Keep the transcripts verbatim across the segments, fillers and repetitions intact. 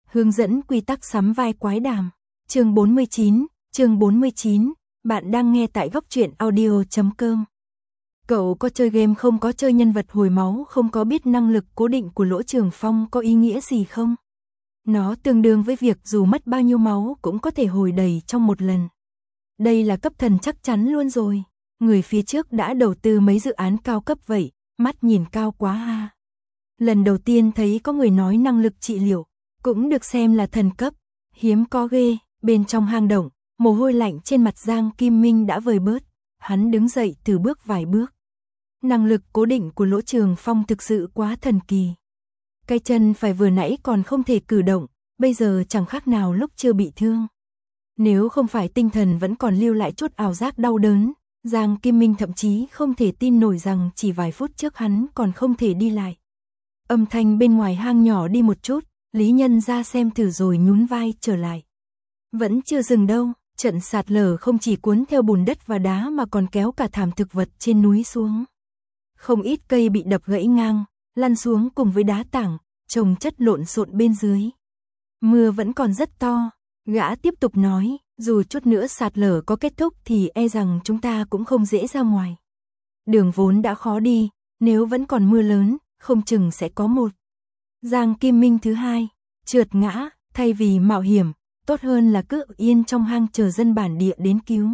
Hướng dẫn quy tắc sắm vai quái đàm. Chương bốn mươi chín, chương bốn mươi chín, bạn đang nghe tại góc truyện audio chấm com. Cậu có chơi game không, có chơi nhân vật hồi máu không, có biết năng lực cố định của Lỗ Trường Phong có ý nghĩa gì không? Nó tương đương với việc dù mất bao nhiêu máu cũng có thể hồi đầy trong một lần. Đây là cấp thần chắc chắn luôn rồi. Người phía trước đã đầu tư mấy dự án cao cấp vậy, mắt nhìn cao quá ha. Lần đầu tiên thấy có người nói năng lực trị liệu, cũng được xem là thần cấp, hiếm có ghê. Bên trong hang động, mồ hôi lạnh trên mặt Giang Kim Minh đã vơi bớt, hắn đứng dậy từ bước vài bước. Năng lực cố định của Lỗ Trường Phong thực sự quá thần kỳ. Cái chân phải vừa nãy còn không thể cử động, bây giờ chẳng khác nào lúc chưa bị thương. Nếu không phải tinh thần vẫn còn lưu lại chút ảo giác đau đớn, Giang Kim Minh thậm chí không thể tin nổi rằng chỉ vài phút trước hắn còn không thể đi lại. Âm thanh bên ngoài hang nhỏ đi một chút, Lý Nhân ra xem thử rồi nhún vai trở lại. Vẫn chưa dừng đâu, trận sạt lở không chỉ cuốn theo bùn đất và đá mà còn kéo cả thảm thực vật trên núi xuống. Không ít cây bị đập gãy ngang, lăn xuống cùng với đá tảng, chồng chất lộn xộn bên dưới. Mưa vẫn còn rất to, gã tiếp tục nói, dù chút nữa sạt lở có kết thúc thì e rằng chúng ta cũng không dễ ra ngoài. Đường vốn đã khó đi, nếu vẫn còn mưa lớn, không chừng sẽ có một Giang Kim Minh thứ hai, trượt ngã, thay vì mạo hiểm, tốt hơn là cứ yên trong hang chờ dân bản địa đến cứu.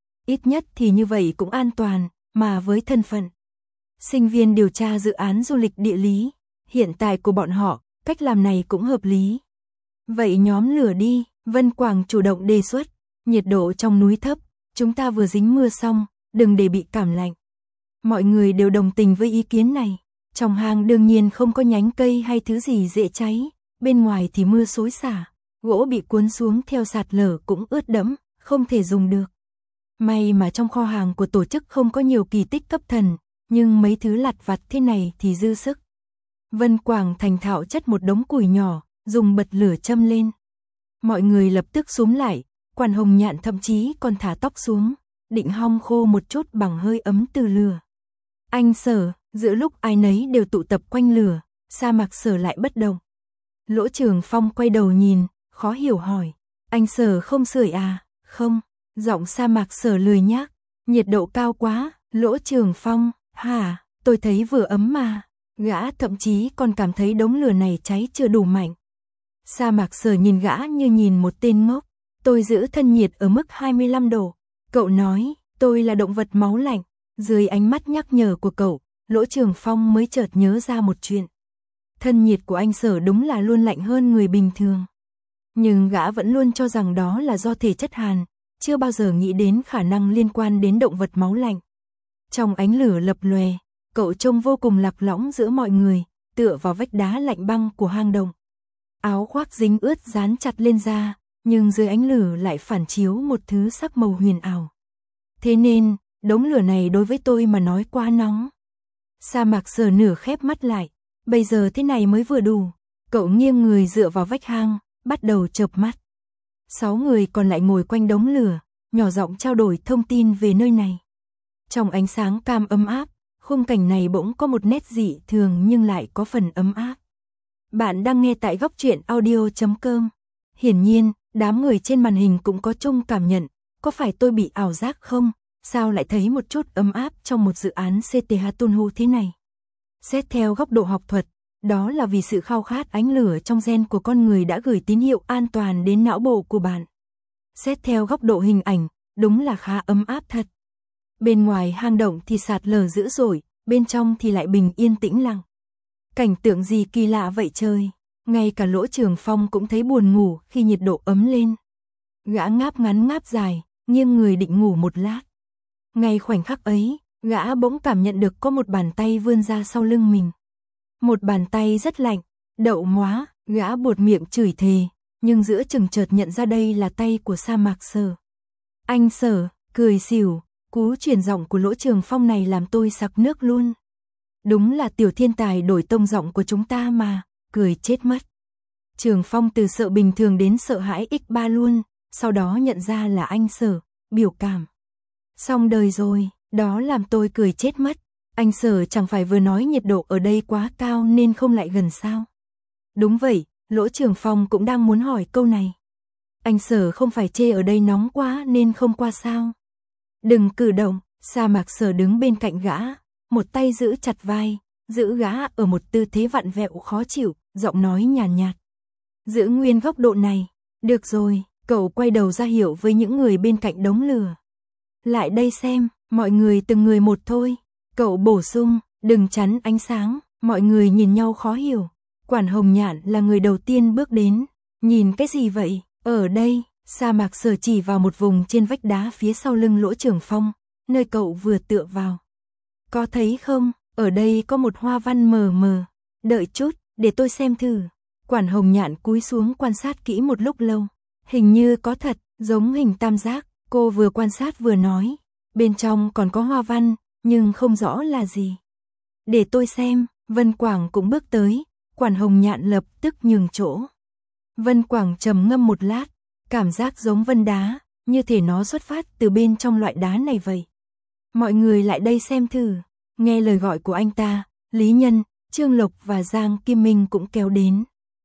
Ít nhất thì như vậy cũng an toàn, mà với thân phận sinh viên điều tra dự án du lịch địa lý, hiện tại của bọn họ, cách làm này cũng hợp lý. Vậy nhóm lửa đi, Vân Quảng chủ động đề xuất, nhiệt độ trong núi thấp, chúng ta vừa dính mưa xong, đừng để bị cảm lạnh. Mọi người đều đồng tình với ý kiến này. Trong hang đương nhiên không có nhánh cây hay thứ gì dễ cháy, bên ngoài thì mưa xối xả, gỗ bị cuốn xuống theo sạt lở cũng ướt đẫm, không thể dùng được. May mà trong kho hàng của tổ chức không có nhiều kỳ tích cấp thần, nhưng mấy thứ lặt vặt thế này thì dư sức. Vân Quảng thành thạo chất một đống củi nhỏ, dùng bật lửa châm lên. Mọi người lập tức xúm lại, Quan Hồng Nhạn thậm chí còn thả tóc xuống, định hong khô một chút bằng hơi ấm từ lửa. Anh Sở, giữa lúc ai nấy đều tụ tập quanh lửa, Sa Mạc Sở lại bất động. Lỗ Trường Phong quay đầu nhìn, khó hiểu hỏi, anh Sở không sưởi à? Không, giọng Sa Mạc Sở lười nhác, nhiệt độ cao quá. Lỗ Trường Phong, hả, tôi thấy vừa ấm mà. Gã thậm chí còn cảm thấy đống lửa này cháy chưa đủ mạnh. Sa Mạc Sở nhìn gã như nhìn một tên ngốc. Tôi giữ thân nhiệt ở mức hai mươi lăm độ. Cậu nói, tôi là động vật máu lạnh. Dưới ánh mắt nhắc nhở của cậu, Lỗ Trường Phong mới chợt nhớ ra một chuyện. Thân nhiệt của anh Sở đúng là luôn lạnh hơn người bình thường. Nhưng gã vẫn luôn cho rằng đó là do thể chất hàn, chưa bao giờ nghĩ đến khả năng liên quan đến động vật máu lạnh. Trong ánh lửa lập lòe, cậu trông vô cùng lạc lõng giữa mọi người, tựa vào vách đá lạnh băng của hang động. Áo khoác dính ướt dán chặt lên da, nhưng dưới ánh lửa lại phản chiếu một thứ sắc màu huyền ảo. Thế nên, đống lửa này đối với tôi mà nói quá nóng. Sa Mạc Sở nửa khép mắt lại, bây giờ thế này mới vừa đủ. Cậu nghiêng người dựa vào vách hang, bắt đầu chợp mắt. Sáu người còn lại ngồi quanh đống lửa, nhỏ giọng trao đổi thông tin về nơi này. Trong ánh sáng cam ấm áp, khung cảnh này bỗng có một nét dị thường nhưng lại có phần ấm áp. Bạn đang nghe tại góc truyện audio chấm com. Hiển nhiên, đám người trên màn hình cũng có chung cảm nhận, có phải tôi bị ảo giác không? Sao lại thấy một chút ấm áp trong một dự án xê tê hát Tunhu thế này? Xét theo góc độ học thuật, đó là vì sự khao khát ánh lửa trong gen của con người đã gửi tín hiệu an toàn đến não bộ của bạn. Xét theo góc độ hình ảnh, đúng là khá ấm áp thật. Bên ngoài hang động thì sạt lở dữ dội, bên trong thì lại bình yên tĩnh lặng. Cảnh tượng gì kỳ lạ vậy trời, ngay cả Lỗ Trường Phong cũng thấy buồn ngủ khi nhiệt độ ấm lên. Gã ngáp ngắn ngáp dài, nghiêng người định ngủ một lát. Ngay khoảnh khắc ấy, gã bỗng cảm nhận được có một bàn tay vươn ra sau lưng mình. Một bàn tay rất lạnh, đậu móa, gã buột miệng chửi thề, nhưng giữa chừng chợt nhận ra đây là tay của Sa Mạc Sở. Anh Sở, cười xỉu, cú chuyển giọng của Lỗ Trường Phong này làm tôi sặc nước luôn. Đúng là tiểu thiên tài đổi tông giọng của chúng ta mà, cười chết mất. Trường Phong từ sợ bình thường đến sợ hãi x ba luôn, sau đó nhận ra là anh Sở, biểu cảm. Xong đời rồi, đó làm tôi cười chết mất. Anh Sở chẳng phải vừa nói nhiệt độ ở đây quá cao nên không lại gần sao? Đúng vậy, Lỗ Trường Phong cũng đang muốn hỏi câu này. Anh Sở không phải chê ở đây nóng quá nên không qua sao? Đừng cử động, Sa Mạc Sở đứng bên cạnh gã, một tay giữ chặt vai, giữ gã ở một tư thế vặn vẹo khó chịu, giọng nói nhàn nhạt, nhạt. Giữ nguyên góc độ này, được rồi, cậu quay đầu ra hiệu với những người bên cạnh đống lửa. Lại đây xem, mọi người từng người một thôi, cậu bổ sung, đừng chắn ánh sáng, mọi người nhìn nhau khó hiểu. Quản Hồng Nhạn là người đầu tiên bước đến, nhìn cái gì vậy, ở đây, Sa Mạc Sở chỉ vào một vùng trên vách đá phía sau lưng Lỗ Trường Phong, nơi cậu vừa tựa vào. Có thấy không, ở đây có một hoa văn mờ mờ, đợi chút, để tôi xem thử. Quản Hồng Nhạn cúi xuống quan sát kỹ một lúc lâu, hình như có thật, giống hình tam giác, cô vừa quan sát vừa nói, bên trong còn có hoa văn, nhưng không rõ là gì. Để tôi xem, Vân Quảng cũng bước tới, Quản Hồng Nhạn lập tức nhường chỗ. Vân Quảng trầm ngâm một lát, cảm giác giống vân đá, như thể nó xuất phát từ bên trong loại đá này vậy. Mọi người lại đây xem thử, nghe lời gọi của anh ta, Lý Nhân, Trương Lộc và Giang Kim Minh cũng kéo đến.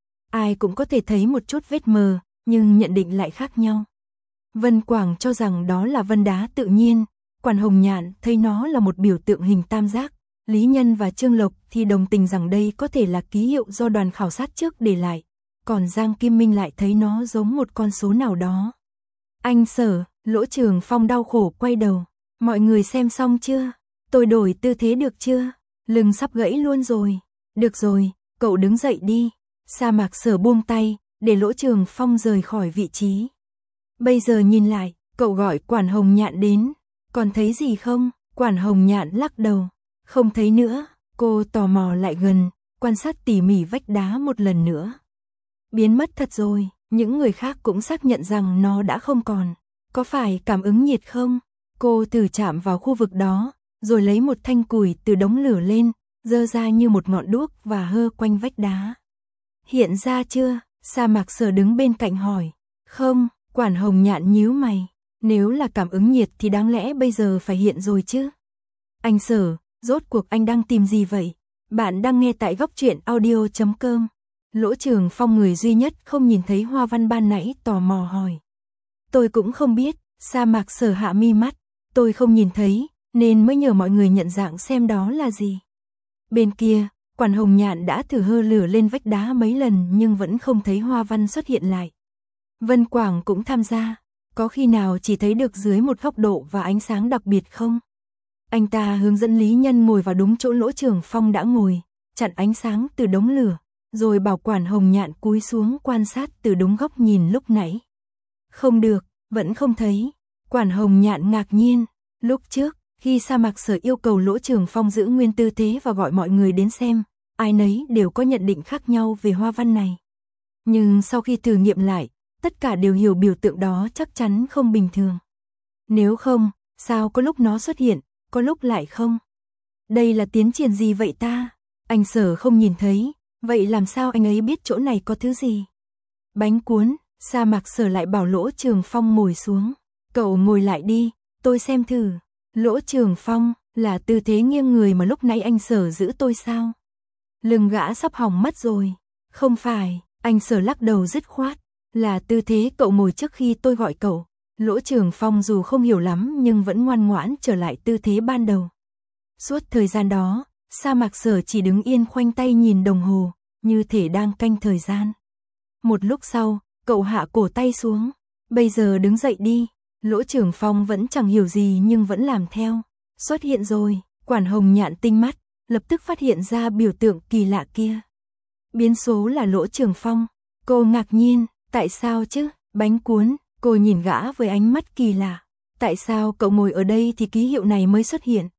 Ai cũng có thể thấy một chút vết mờ, nhưng nhận định lại khác nhau. Vân Quảng cho rằng đó là vân đá tự nhiên, Quản Hồng Nhạn thấy nó là một biểu tượng hình tam giác. Lý Nhân và Trương Lộc thì đồng tình rằng đây có thể là ký hiệu do đoàn khảo sát trước để lại, còn Giang Kim Minh lại thấy nó giống một con số nào đó. Anh Sở, Lỗ Trường Phong đau khổ quay đầu, mọi người xem xong chưa? Tôi đổi tư thế được chưa? Lưng sắp gãy luôn rồi. Được rồi, cậu đứng dậy đi. Sa Mạc Sở buông tay, để Lỗ Trường Phong rời khỏi vị trí. Bây giờ nhìn lại, cậu gọi Quản Hồng Nhạn đến, còn thấy gì không? Quản Hồng Nhạn lắc đầu. Không thấy nữa, cô tò mò lại gần, quan sát tỉ mỉ vách đá một lần nữa. Biến mất thật rồi, những người khác cũng xác nhận rằng nó đã không còn. Có phải cảm ứng nhiệt không? Cô thử chạm vào khu vực đó, rồi lấy một thanh củi từ đống lửa lên, giơ ra như một ngọn đuốc và hơ quanh vách đá. Hiện ra chưa? Sa Mạc Sở đứng bên cạnh hỏi. Không, Quản Hồng Nhạn nhíu mày. Nếu là cảm ứng nhiệt thì đáng lẽ bây giờ phải hiện rồi chứ. Anh Sở, rốt cuộc anh đang tìm gì vậy? Bạn đang nghe tại góc truyện audio chấm com. Lỗ Trường Phong người duy nhất không nhìn thấy hoa văn ban nãy tò mò hỏi. Tôi cũng không biết, Sa Mạc Sở hạ mi mắt. Tôi không nhìn thấy, nên mới nhờ mọi người nhận dạng xem đó là gì. Bên kia, Quản Hồng Nhạn đã thử hơ lửa lên vách đá mấy lần nhưng vẫn không thấy hoa văn xuất hiện lại. Vân Quảng cũng tham gia, có khi nào chỉ thấy được dưới một góc độ và ánh sáng đặc biệt không? Anh ta hướng dẫn Lý Nhân ngồi vào đúng chỗ Lỗ Trường Phong đã ngồi, chặn ánh sáng từ đống lửa, rồi bảo Quản Hồng Nhạn cúi xuống quan sát từ đúng góc nhìn lúc nãy. Không được, vẫn không thấy. Quản Hồng Nhạn ngạc nhiên, lúc trước, khi Sa Mạc Sở yêu cầu Lỗ Trường Phong giữ nguyên tư thế và gọi mọi người đến xem, ai nấy đều có nhận định khác nhau về hoa văn này. Nhưng sau khi thử nghiệm lại, tất cả đều hiểu biểu tượng đó chắc chắn không bình thường. Nếu không, sao có lúc nó xuất hiện, có lúc lại không? Đây là tiến triển gì vậy ta? Anh Sở không nhìn thấy, vậy làm sao anh ấy biết chỗ này có thứ gì? Bánh cuốn, Sa Mạc Sở lại bảo Lỗ Trường Phong ngồi xuống. Cậu ngồi lại đi, tôi xem thử. Lỗ Trường Phong, là tư thế nghiêng người mà lúc nãy anh Sở giữ tôi sao? Lưng gã sắp hỏng mất rồi. Không phải, anh Sở lắc đầu dứt khoát. Là tư thế cậu ngồi trước khi tôi gọi cậu. Lỗ Trường Phong dù không hiểu lắm nhưng vẫn ngoan ngoãn trở lại tư thế ban đầu. Suốt thời gian đó, Sa Mạc Sở chỉ đứng yên khoanh tay nhìn đồng hồ, như thể đang canh thời gian. Một lúc sau, cậu hạ cổ tay xuống. Bây giờ đứng dậy đi. Lỗ Trường Phong vẫn chẳng hiểu gì nhưng vẫn làm theo. Xuất hiện rồi, Quản Hồng Nhạn tinh mắt, lập tức phát hiện ra biểu tượng kỳ lạ kia. Biến số là Lỗ Trường Phong. Cô ngạc nhiên, tại sao chứ? Bánh cuốn, cô nhìn gã với ánh mắt kỳ lạ. Tại sao cậu ngồi ở đây thì ký hiệu này mới xuất hiện?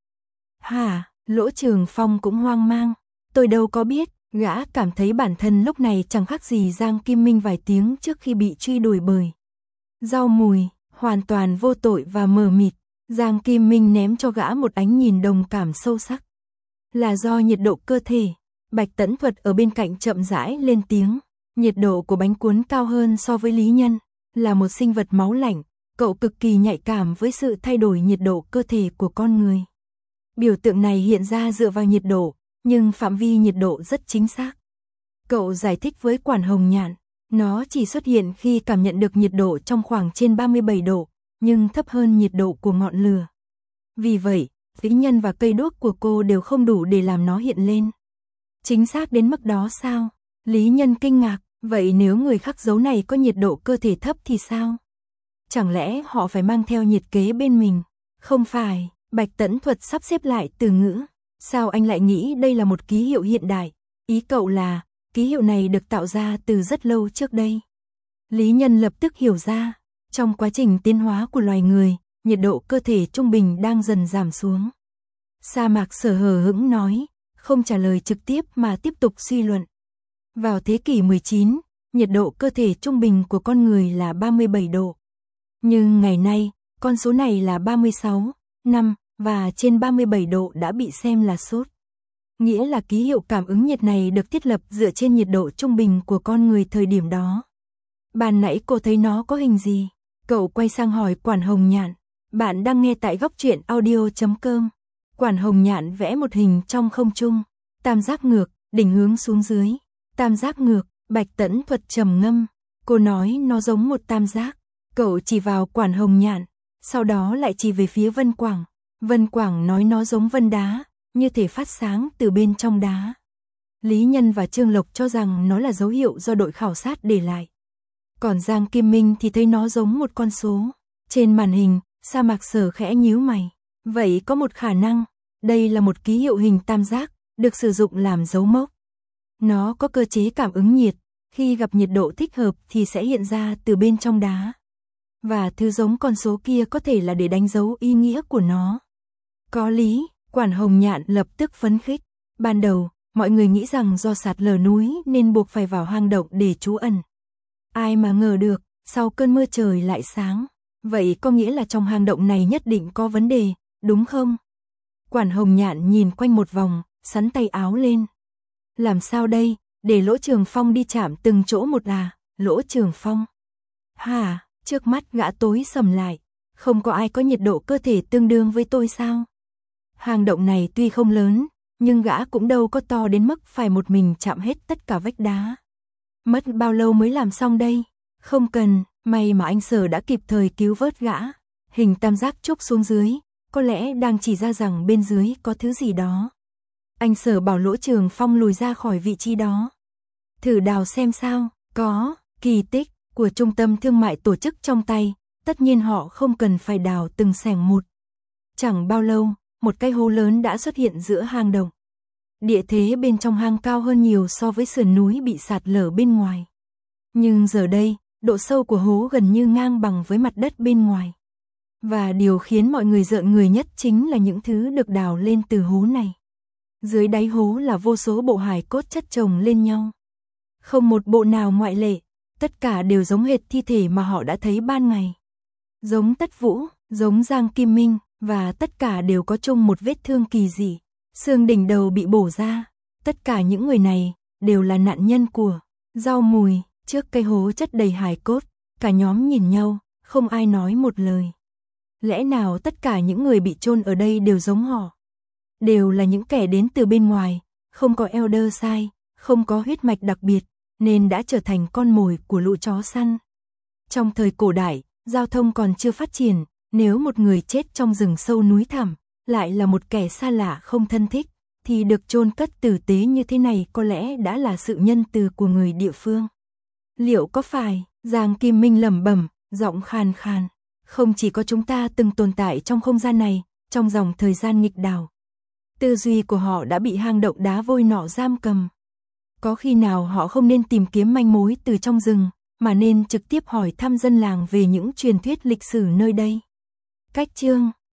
Hả? Lỗ Trường Phong cũng hoang mang. Tôi đâu có biết, gã cảm thấy bản thân lúc này chẳng khác gì Giang Kim Minh vài tiếng trước khi bị truy đuổi bởi rau mùi, hoàn toàn vô tội và mờ mịt. Giang Kim Minh ném cho gã một ánh nhìn đồng cảm sâu sắc. Là do nhiệt độ cơ thể. Bạch Tẫn Thuật ở bên cạnh chậm rãi lên tiếng. Nhiệt độ của bánh cuốn cao hơn so với Lý Nhân. Là một sinh vật máu lạnh, cậu cực kỳ nhạy cảm với sự thay đổi nhiệt độ cơ thể của con người. Biểu tượng này hiện ra dựa vào nhiệt độ, nhưng phạm vi nhiệt độ rất chính xác. Cậu giải thích với Quản Hồng Nhạn, nó chỉ xuất hiện khi cảm nhận được nhiệt độ trong khoảng trên ba mươi bảy độ, nhưng thấp hơn nhiệt độ của ngọn lửa. Vì vậy, tính nhân và cây đuốc của cô đều không đủ để làm nó hiện lên. Chính xác đến mức đó sao? Lý Nhân kinh ngạc, vậy nếu người khắc dấu này có nhiệt độ cơ thể thấp thì sao? Chẳng lẽ họ phải mang theo nhiệt kế bên mình? Không phải, Bạch Tẫn Thuật sắp xếp lại từ ngữ. Sao anh lại nghĩ đây là một ký hiệu hiện đại? Ý cậu là, ký hiệu này được tạo ra từ rất lâu trước đây. Lý Nhân lập tức hiểu ra, trong quá trình tiến hóa của loài người, nhiệt độ cơ thể trung bình đang dần giảm xuống. Sa Mạc Sở hờ hững nói, không trả lời trực tiếp mà tiếp tục suy luận. Vào thế kỷ mười chín, nhiệt độ cơ thể trung bình của con người là ba mươi bảy độ. Nhưng ngày nay, con số này là ba mươi sáu, năm, và trên ba mươi bảy độ đã bị xem là sốt. Nghĩa là ký hiệu cảm ứng nhiệt này được thiết lập dựa trên nhiệt độ trung bình của con người thời điểm đó. Ban nãy cô thấy nó có hình gì? Cậu quay sang hỏi Quản Hồng Nhạn. Bạn đang nghe tại góc truyện audio chấm com. Quản Hồng Nhạn vẽ một hình trong không trung. Tam giác ngược, đỉnh hướng xuống dưới. Tam giác ngược, Bạch Tẫn Thuật trầm ngâm. Cô nói nó giống một tam giác. Cậu chỉ vào Quản Hồng Nhạn, sau đó lại chỉ về phía Vân Quảng. Vân Quảng nói nó giống vân đá, như thể phát sáng từ bên trong đá. Lý Nhân và Trương Lộc cho rằng nó là dấu hiệu do đội khảo sát để lại. Còn Giang Kim Minh thì thấy nó giống một con số. Trên màn hình, Sa Mạc Sở khẽ nhíu mày. Vậy có một khả năng, đây là một ký hiệu hình tam giác, được sử dụng làm dấu mốc. Nó có cơ chế cảm ứng nhiệt, khi gặp nhiệt độ thích hợp thì sẽ hiện ra từ bên trong đá. Và thứ giống con số kia có thể là để đánh dấu ý nghĩa của nó. Có lý, Quản Hồng Nhạn lập tức phấn khích. Ban đầu, mọi người nghĩ rằng do sạt lở núi nên buộc phải vào hang động để trú ẩn. Ai mà ngờ được, sau cơn mưa trời lại sáng. Vậy có nghĩa là trong hang động này nhất định có vấn đề, đúng không? Quản Hồng Nhạn nhìn quanh một vòng, sắn tay áo lên. Làm sao đây, để Lỗ Trường Phong đi chạm từng chỗ một à, Lỗ Trường Phong? Hả, trước mắt gã tối sầm lại, không có ai có nhiệt độ cơ thể tương đương với tôi sao? Hang động này tuy không lớn, nhưng gã cũng đâu có to đến mức phải một mình chạm hết tất cả vách đá. Mất bao lâu mới làm xong đây? Không cần, may mà anh Sở đã kịp thời cứu vớt gã. Hình tam giác trúc xuống dưới, có lẽ đang chỉ ra rằng bên dưới có thứ gì đó. Anh Sở bảo Lỗ Trường Phong lùi ra khỏi vị trí đó. Thử đào xem sao, có, kỳ tích của trung tâm thương mại tổ chức trong tay, tất nhiên họ không cần phải đào từng xẻng một. Chẳng bao lâu, một cái hố lớn đã xuất hiện giữa hang động. Địa thế bên trong hang cao hơn nhiều so với sườn núi bị sạt lở bên ngoài. Nhưng giờ đây, độ sâu của hố gần như ngang bằng với mặt đất bên ngoài. Và điều khiến mọi người rợn người nhất chính là những thứ được đào lên từ hố này. Dưới đáy hố là vô số bộ hài cốt chất chồng lên nhau. Không một bộ nào ngoại lệ, tất cả đều giống hệt thi thể mà họ đã thấy ban ngày. Giống Tất Vũ, giống Giang Kim Minh, và tất cả đều có chung một vết thương kỳ dị. Xương đỉnh đầu bị bổ ra, tất cả những người này đều là nạn nhân của rau mùi. Trước cây hố chất đầy hài cốt, cả nhóm nhìn nhau, không ai nói một lời. Lẽ nào tất cả những người bị chôn ở đây đều giống họ? Đều là những kẻ đến từ bên ngoài, không có elder sign, không có huyết mạch đặc biệt, nên đã trở thành con mồi của lũ chó săn. Trong thời cổ đại, giao thông còn chưa phát triển, nếu một người chết trong rừng sâu núi thẳm, lại là một kẻ xa lạ không thân thích, thì được chôn cất tử tế như thế này có lẽ đã là sự nhân từ của người địa phương. Liệu có phải? Giang Kim Minh lẩm bẩm, giọng khàn khàn. Không chỉ có chúng ta từng tồn tại trong không gian này, trong dòng thời gian nghịch đảo. Tư duy của họ đã bị hang động đá vôi nọ giam cầm. Có khi nào họ không nên tìm kiếm manh mối từ trong rừng, mà nên trực tiếp hỏi thăm dân làng về những truyền thuyết lịch sử nơi đây? Cách chương